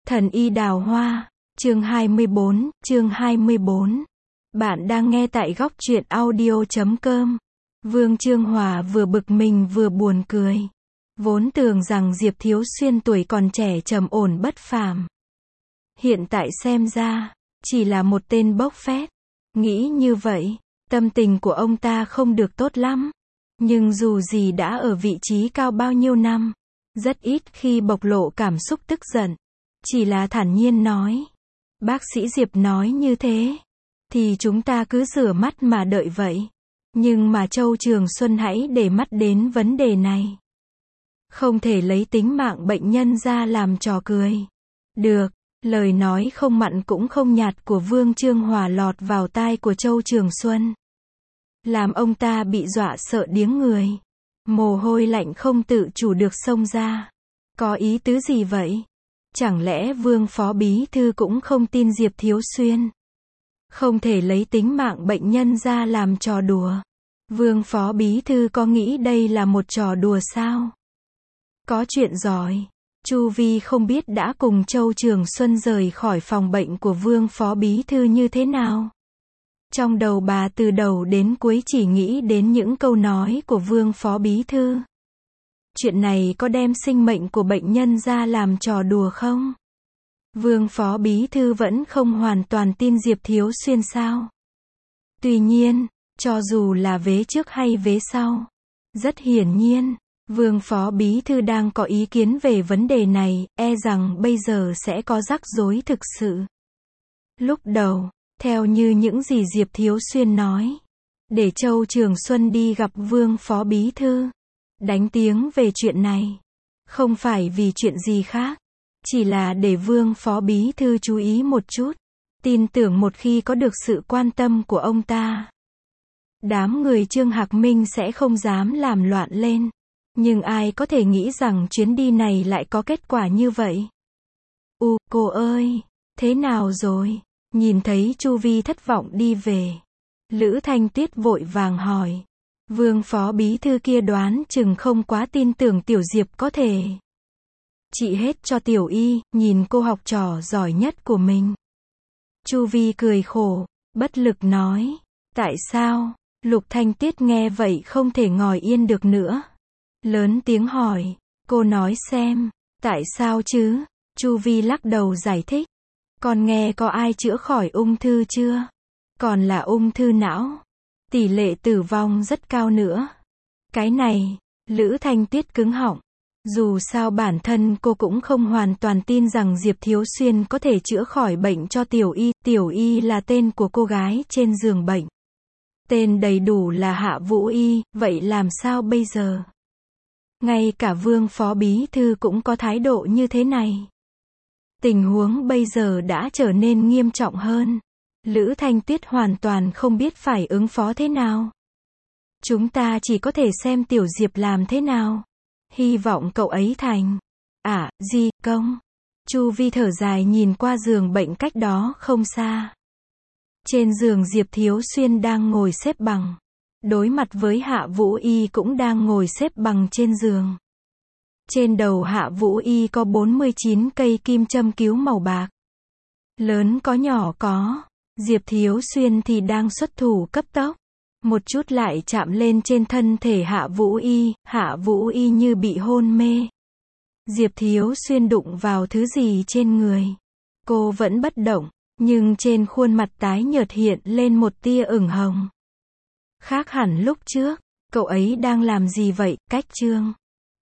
Thần y đào hoa, chương 24. Bạn đang nghe tại góc truyện audio.com. Vương Chương Hòa vừa bực mình vừa buồn cười. Vốn tưởng rằng Diệp Thiếu Xuyên tuổi còn trẻ trầm ổn bất phàm. Hiện tại xem ra, chỉ là một tên bốc phét. Nghĩ như vậy, tâm tình của ông ta không được tốt lắm. Nhưng dù gì đã ở vị trí cao bao nhiêu năm, rất ít khi bộc lộ cảm xúc tức giận. Chỉ là thản nhiên nói. Bác sĩ Diệp nói như thế, thì chúng ta cứ rửa mắt mà đợi vậy. Nhưng mà Châu Trường Xuân hãy để mắt đến vấn đề này. Không thể lấy tính mạng bệnh nhân ra làm trò cười. Được, lời nói không mặn cũng không nhạt của Vương Chương Hòa lọt vào tai của Châu Trường Xuân. Làm ông ta bị dọa sợ điếng người. Mồ hôi lạnh không tự chủ được xông ra. Có ý tứ gì vậy? Chẳng lẽ Vương Phó Bí Thư cũng không tin Diệp Thiếu Xuyên? Không thể lấy tính mạng bệnh nhân ra làm trò đùa. Vương Phó Bí Thư có nghĩ đây là một trò đùa sao? Có chuyện giỏi. Chu Vi không biết đã cùng Châu Trường Xuân rời khỏi phòng bệnh của Vương Phó Bí Thư như thế nào. Trong đầu bà từ đầu đến cuối chỉ nghĩ đến những câu nói của Vương Phó Bí Thư. Chuyện này có đem sinh mệnh của bệnh nhân ra làm trò đùa không? Vương Phó Bí Thư vẫn không hoàn toàn tin Diệp Thiếu Xuyên sao? Tuy nhiên, cho dù là vế trước hay vế sau, rất hiển nhiên, Vương Phó Bí Thư đang có ý kiến về vấn đề này, e rằng bây giờ sẽ có rắc rối thực sự. Lúc đầu, theo như những gì Diệp Thiếu Xuyên nói, để Châu Trường Xuân đi gặp Vương Phó Bí Thư, đánh tiếng về chuyện này. Không phải vì chuyện gì khác, chỉ là để Vương Phó Bí Thư chú ý một chút. Tin tưởng một khi có được sự quan tâm của ông ta, đám người Trương Hạc Minh sẽ không dám làm loạn lên. Nhưng ai có thể nghĩ rằng chuyến đi này lại có kết quả như vậy? Cô ơi, thế nào rồi? Nhìn thấy Chu Vi thất vọng đi về, Lữ Thanh Tuyết vội vàng hỏi. Vương Phó Bí Thư kia đoán chừng không quá tin tưởng Tiểu Diệp có thể trị hết cho Tiểu Y, nhìn cô học trò giỏi nhất của mình. Chu Vi cười khổ, bất lực nói. Tại sao? Lục Thanh Tuyết nghe vậy không thể ngồi yên được nữa. Lớn tiếng hỏi, cô nói xem, tại sao chứ? Chu Vi lắc đầu giải thích. Con nghe có ai chữa khỏi ung thư chưa? Còn là ung thư não. Tỷ lệ tử vong rất cao nữa. Cái này, Lữ Thanh Tuyết cứng họng. Dù sao bản thân cô cũng không hoàn toàn tin rằng Diệp Thiếu Xuyên có thể chữa khỏi bệnh cho Tiểu Y. Tiểu Y là tên của cô gái trên giường bệnh. Tên đầy đủ là Hạ Vũ Y, vậy làm sao bây giờ? Ngay cả Vương Phó Bí Thư cũng có thái độ như thế này. Tình huống bây giờ đã trở nên nghiêm trọng hơn. Lữ Thanh Tuyết hoàn toàn không biết phải ứng phó thế nào. Chúng ta chỉ có thể xem Tiểu Diệp làm thế nào. Hy vọng cậu ấy thành Di công. Chu Vi thở dài nhìn qua giường bệnh cách đó không xa. Trên giường Diệp Thiếu Xuyên đang ngồi xếp bằng. Đối mặt với Hạ Vũ Y cũng đang ngồi xếp bằng trên giường. Trên đầu Hạ Vũ Y có 49 cây kim châm cứu màu bạc. Lớn có nhỏ có. Diệp Thiếu Xuyên thì đang xuất thủ cấp tốc. Một chút lại chạm lên trên thân thể Hạ Vũ Y. Hạ Vũ Y như bị hôn mê. Diệp Thiếu Xuyên đụng vào thứ gì trên người. Cô vẫn bất động, nhưng trên khuôn mặt tái nhợt hiện lên một tia ửng hồng. Khác hẳn lúc trước, cậu ấy đang làm gì vậy? Cách Trương